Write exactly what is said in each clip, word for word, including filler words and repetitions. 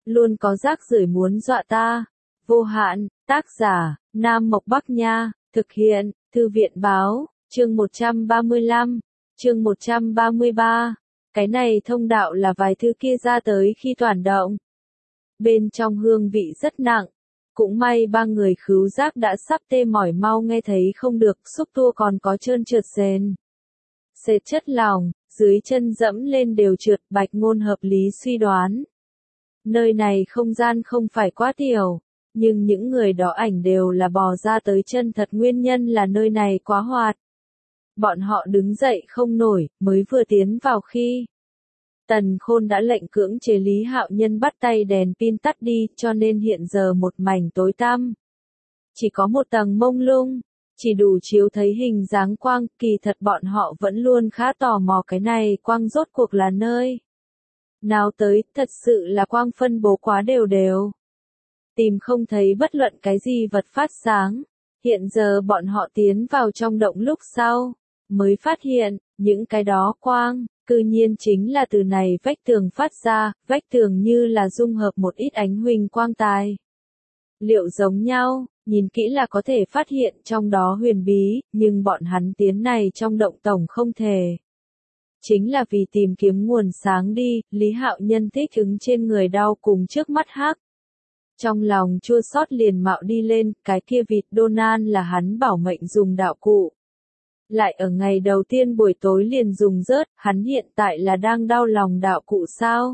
luôn có rác rưởi muốn dọa ta. Vô hạn, tác giả, Nam Mộc Bắc Nha, thực hiện, Thư viện Báo, chương một trăm ba mươi lăm, chương một trăm ba mươi ba. Cái này thông đạo là vài thứ kia ra tới khi toàn động. Bên trong hương vị rất nặng. Cũng may ba người khứu giác đã sắp tê mỏi mau nghe thấy không được, xúc tua còn có trơn trượt sền. Sệt chất lòng, dưới chân dẫm lên đều trượt, Bạch Ngôn hợp lý suy đoán. Nơi này không gian không phải quá tiểu, nhưng những người đó ảnh đều là bò ra tới chân thật, nguyên nhân là nơi này quá hoạt. Bọn họ đứng dậy không nổi, mới vừa tiến vào khi Tần Khôn đã lệnh cưỡng chế Lý Hạo Nhân bắt tay đèn pin tắt đi, cho nên hiện giờ một mảnh tối tăm. Chỉ có một tầng mông lung, chỉ đủ chiếu thấy hình dáng quang, kỳ thật bọn họ vẫn luôn khá tò mò cái này quang rốt cuộc là nơi nào tới, thật sự là quang phân bố quá đều đều. Tìm không thấy bất luận cái gì vật phát sáng. Hiện giờ bọn họ tiến vào trong động lúc sau, mới phát hiện, những cái đó quang, cư nhiên chính là từ này vách tường phát ra, vách tường như là dung hợp một ít ánh huỳnh quang tài. Liệu giống nhau, nhìn kỹ là có thể phát hiện trong đó huyền bí, nhưng bọn hắn tiến này trong động tổng không thể. Chính là vì tìm kiếm nguồn sáng đi, Lý Hạo Nhân thích ứng trên người đau cùng trước mắt hắc. Trong lòng chua xót liền mạo đi lên, cái kia vịt Donan là hắn bảo mệnh dùng đạo cụ. Lại ở ngày đầu tiên buổi tối liền dùng rớt, hắn hiện tại là đang đau lòng đạo cụ sao?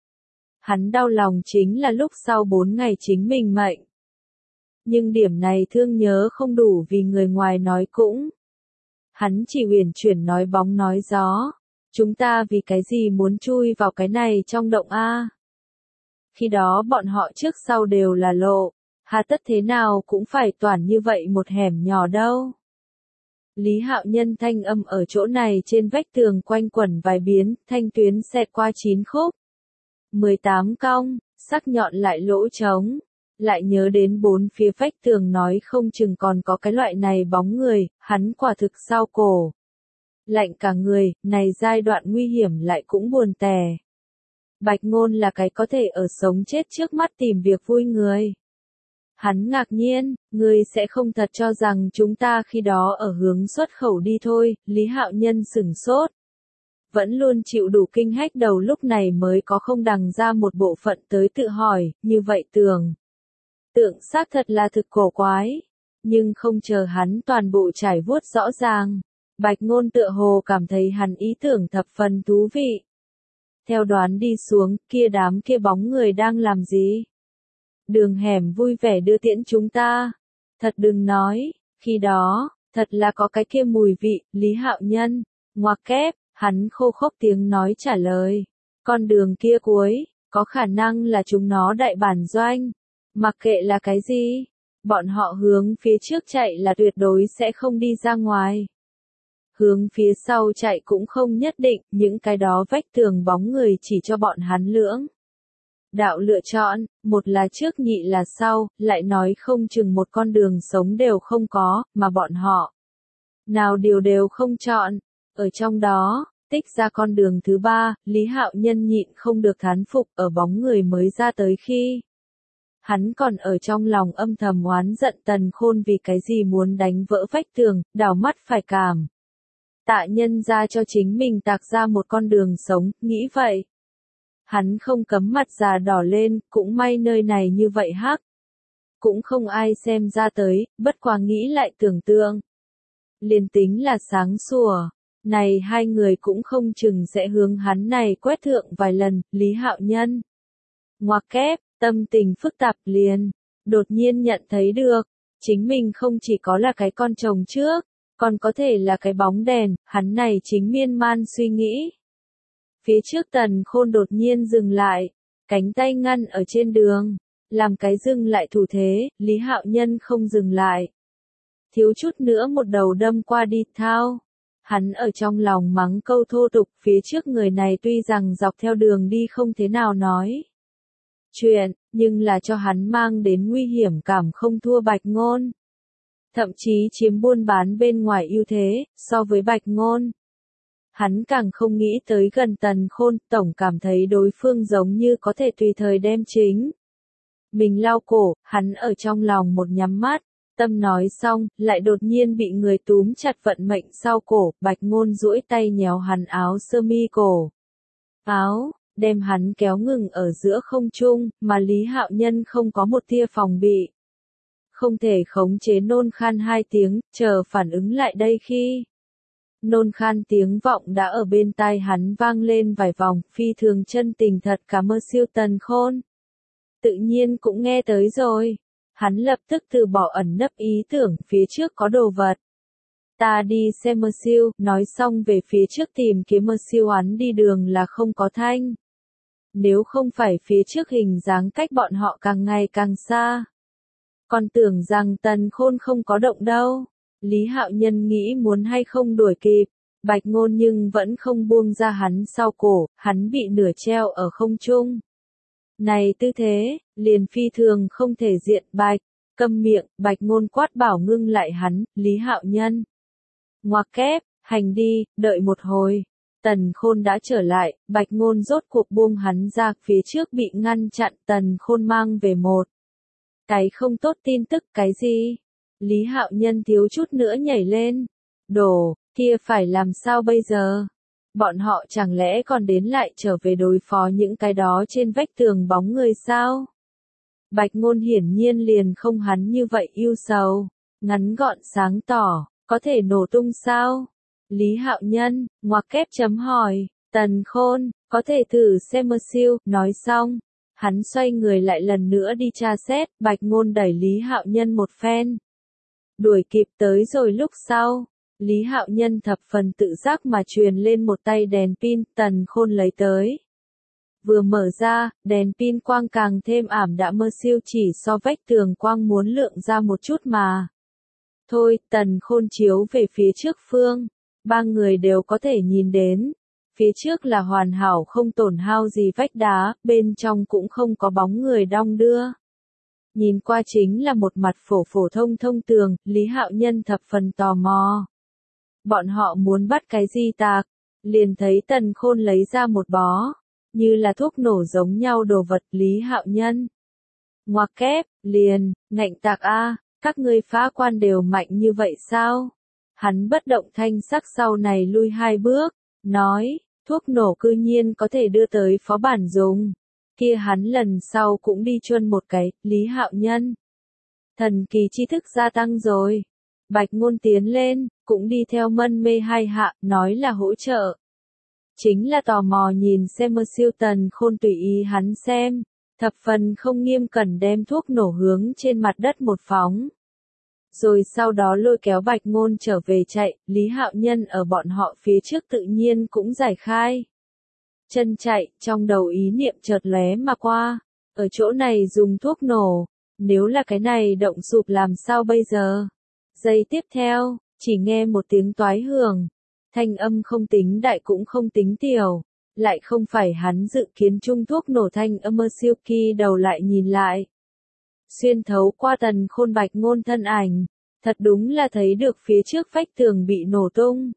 Hắn đau lòng chính là lúc sau bốn ngày chính mình mệnh. Nhưng điểm này thương nhớ không đủ vì người ngoài nói cũng. Hắn chỉ huyền chuyển nói bóng nói gió. Chúng ta vì cái gì muốn chui vào cái này trong động A? Khi đó bọn họ trước sau đều là lộ, hà tất thế nào cũng phải toàn như vậy một hẻm nhỏ đâu. Lý Hạo Nhân thanh âm ở chỗ này trên vách tường quanh quẩn vài biến, thanh tuyến xẹt qua chín khúc. mười tám cong, sắc nhọn lại lỗ trống. Lại nhớ đến bốn phía vách tường nói không chừng còn có cái loại này bóng người, hắn quả thực sao cổ. Lạnh cả người, này giai đoạn nguy hiểm lại cũng buồn tè. Bạch Ngôn là cái có thể ở sống chết trước mắt tìm việc vui người. Hắn ngạc nhiên, ngươi sẽ không thật cho rằng chúng ta khi đó ở hướng xuất khẩu đi thôi, Lý Hạo Nhân sửng sốt. Vẫn luôn chịu đủ kinh hách đầu lúc này mới có không đằng ra một bộ phận tới tự hỏi, như vậy tưởng. Tượng xác thật là thực cổ quái, nhưng không chờ hắn toàn bộ trải vuốt rõ ràng. Bạch Ngôn tựa hồ cảm thấy hắn ý tưởng thập phần thú vị. Theo đoán đi xuống, kia đám kia bóng người đang làm gì? Đường hẻm vui vẻ đưa tiễn chúng ta. Thật đừng nói, khi đó, thật là có cái kia mùi vị, Lý Hạo Nhân, ngoặc kép, hắn khô khốc tiếng nói trả lời. Con đường kia cuối, có khả năng là chúng nó đại bản doanh. Mặc kệ là cái gì, bọn họ hướng phía trước chạy là tuyệt đối sẽ không đi ra ngoài. Hướng phía sau chạy cũng không nhất định, những cái đó vách tường bóng người chỉ cho bọn hắn lưỡng. Đạo lựa chọn, một là trước nhị là sau, lại nói không chừng một con đường sống đều không có, mà bọn họ nào điều đều không chọn. Ở trong đó, tích ra con đường thứ ba, Lý Hạo Nhân nhịn không được thán phục ở bóng người mới ra tới khi. Hắn còn ở trong lòng âm thầm oán giận Tần Khôn vì cái gì muốn đánh vỡ vách tường, đảo mắt phải cảm. Tạ nhân ra cho chính mình tạc ra một con đường sống, nghĩ vậy. Hắn không cấm mặt già đỏ lên, cũng may nơi này như vậy hắc. Cũng không ai xem ra tới, bất quá nghĩ lại tưởng tượng. Liền tính là sáng sủa, này hai người cũng không chừng sẽ hướng hắn này quét thượng vài lần, Lý Hạo Nhân. Ngoặc kép, tâm tình phức tạp liền, đột nhiên nhận thấy được, chính mình không chỉ có là cái con chồng trước, còn có thể là cái bóng đèn, hắn này chính miên man suy nghĩ. Phía trước Tần Khôn đột nhiên dừng lại, cánh tay ngăn ở trên đường, làm cái dừng lại thủ thế, Lý Hạo Nhân không dừng lại. Thiếu chút nữa một đầu đâm qua đi thao. Hắn ở trong lòng mắng câu thô tục, phía trước người này tuy rằng dọc theo đường đi không thế nào nói chuyện, nhưng là cho hắn mang đến nguy hiểm cảm không thua Bạch Ngôn. Thậm chí chiếm buôn bán bên ngoài ưu thế, so với Bạch Ngôn. Hắn càng không nghĩ tới gần Tần Khôn, tổng cảm thấy đối phương giống như có thể tùy thời đem chính. Mình lau cổ, hắn ở trong lòng một nhắm mắt, tâm nói xong, lại đột nhiên bị người túm chặt vận mệnh sau cổ, Bạch Ngôn duỗi tay nhéo hắn áo sơ mi cổ. Áo, đem hắn kéo ngừng ở giữa không trung, mà Lý Hạo Nhân không có một tia phòng bị. Không thể khống chế nôn khan hai tiếng, chờ phản ứng lại đây khi. Nôn khan tiếng vọng đã ở bên tai hắn vang lên vài vòng, phi thường chân tình thật cảm ơn siêu Tần Khôn. Tự nhiên cũng nghe tới rồi. Hắn lập tức từ bỏ ẩn nấp ý tưởng phía trước có đồ vật. Ta đi xem mơ siêu, nói xong về phía trước tìm kiếm mơ siêu hắn đi đường là không có thanh. Nếu không phải phía trước hình dáng cách bọn họ càng ngày càng xa. Còn tưởng rằng Tần Khôn không có động đâu. Lý Hạo Nhân nghĩ muốn hay không đuổi kịp. Bạch Ngôn nhưng vẫn không buông ra hắn sau cổ, hắn bị nửa treo ở không trung. Này tư thế, liền phi thường không thể diện Bạch. Câm miệng, Bạch Ngôn quát bảo ngưng lại hắn, Lý Hạo Nhân. Ngoặc kép, hành đi, đợi một hồi. Tần Khôn đã trở lại, Bạch Ngôn rốt cuộc buông hắn ra, phía trước bị ngăn chặn, Tần Khôn mang về một. Cái không tốt tin tức, cái gì? Lý Hạo Nhân thiếu chút nữa nhảy lên. Đồ, kia phải làm sao bây giờ? Bọn họ chẳng lẽ còn đến lại trở về đối phó những cái đó trên vách tường bóng người sao? Bạch Ngôn hiển nhiên liền không hắn như vậy yêu sầu. Ngắn gọn sáng tỏ, có thể nổ tung sao? Lý Hạo Nhân, ngoặc kép chấm hỏi, Tần Khôn, có thể thử xem mơ siêu, nói xong. Hắn xoay người lại lần nữa đi tra xét, Bạch Ngôn đẩy Lý Hạo Nhân một phen. Đuổi kịp tới rồi lúc sau, Lý Hạo Nhân thập phần tự giác mà truyền lên một tay đèn pin, Tần Khôn lấy tới. Vừa mở ra, đèn pin quang càng thêm ảm đạm mơ siêu chỉ so vách tường quang muốn lượng ra một chút mà. Thôi, Tần Khôn chiếu về phía trước phương, ba người đều có thể nhìn đến. Phía trước là hoàn hảo không tổn hao gì vách đá, bên trong cũng không có bóng người đong đưa. Nhìn qua chính là một mặt phổ phổ thông thông tường, Lý Hạo Nhân thập phần tò mò. Bọn họ muốn bắt cái gì tạc? Liền thấy Tần Khôn lấy ra một bó, như là thuốc nổ giống nhau đồ vật, Lý Hạo Nhân. Ngoặc kép, liền, ngạnh tạc a, các ngươi phá quan đều mạnh như vậy sao? Hắn bất động thanh sắc sau này lui hai bước, nói, thuốc nổ cư nhiên có thể đưa tới phó bản dùng. Kia hắn lần sau cũng đi chuân một cái, Lý Hạo Nhân. Thần kỳ tri thức gia tăng rồi. Bạch Ngôn tiến lên, cũng đi theo mân mê hai hạ, nói là hỗ trợ. Chính là tò mò nhìn xem mơ siêu Tần Khôn tùy ý hắn xem, thập phần không nghiêm cẩn đem thuốc nổ hướng trên mặt đất một phóng. Rồi sau đó lôi kéo Bạch Ngôn trở về chạy, Lý Hạo Nhân ở bọn họ phía trước tự nhiên cũng giải khai. Chân chạy, trong đầu ý niệm chợt lóe mà qua, ở chỗ này dùng thuốc nổ, nếu là cái này động sụp làm sao bây giờ? Giây tiếp theo, chỉ nghe một tiếng toái hưởng, thanh âm không tính đại cũng không tính tiểu, lại không phải hắn dự kiến chung thuốc nổ thanh âm mơ siêu kỳ đầu lại nhìn lại. Xuyên thấu qua Tần Khôn Bạch Ngôn thân ảnh, thật đúng là thấy được phía trước vách tường bị nổ tung.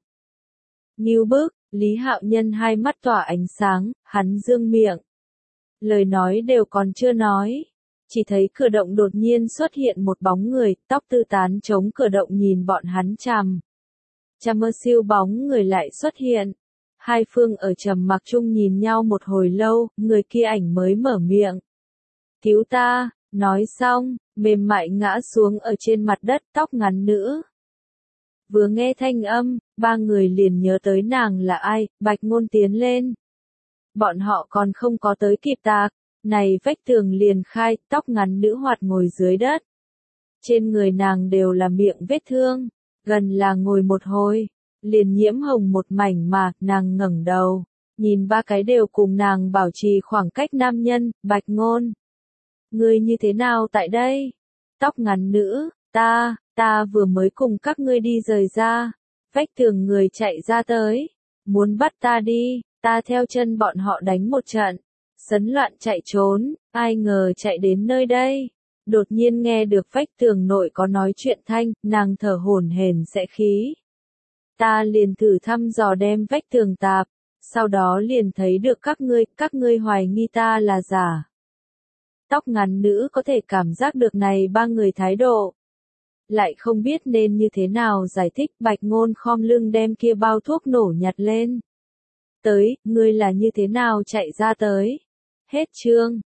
Như bức, Lý Hạo Nhân hai mắt tỏa ánh sáng, hắn dương miệng. Lời nói đều còn chưa nói, chỉ thấy cửa động đột nhiên xuất hiện một bóng người, tóc tư tán chống cửa động nhìn bọn hắn chằm. Chằm mơ siêu bóng người lại xuất hiện. Hai phương ở trầm mặc chung nhìn nhau một hồi lâu, người kia ảnh mới mở miệng. Cứu ta, nói xong, mềm mại ngã xuống ở trên mặt đất, tóc ngắn nữ. Vừa nghe thanh âm, ba người liền nhớ tới nàng là ai, Bạch Ngôn tiến lên. Bọn họ còn không có tới kịp tạc, này vách tường liền khai, tóc ngắn nữ hoạt ngồi dưới đất. Trên người nàng đều là miệng vết thương, gần là ngồi một hồi, liền nhiễm hồng một mảnh mà, nàng ngẩng đầu, nhìn ba cái đều cùng nàng bảo trì khoảng cách nam nhân, Bạch Ngôn. Ngươi như thế nào tại đây? Tóc ngắn nữ, ta, ta vừa mới cùng các ngươi đi rời ra, vách tường người chạy ra tới, muốn bắt ta đi, ta theo chân bọn họ đánh một trận, sấn loạn chạy trốn, ai ngờ chạy đến nơi đây. Đột nhiên nghe được vách tường nội có nói chuyện thanh, nàng thở hổn hển sẽ khí. Ta liền thử thăm dò đem vách tường tạp, sau đó liền thấy được các ngươi, các ngươi hoài nghi ta là giả. Tóc ngắn nữ có thể cảm giác được này ba người thái độ. Lại không biết nên như thế nào giải thích, Bạch Ngôn khom lưng đem kia bao thuốc nổ nhặt lên. Tới, ngươi là như thế nào chạy ra tới? Hết chương.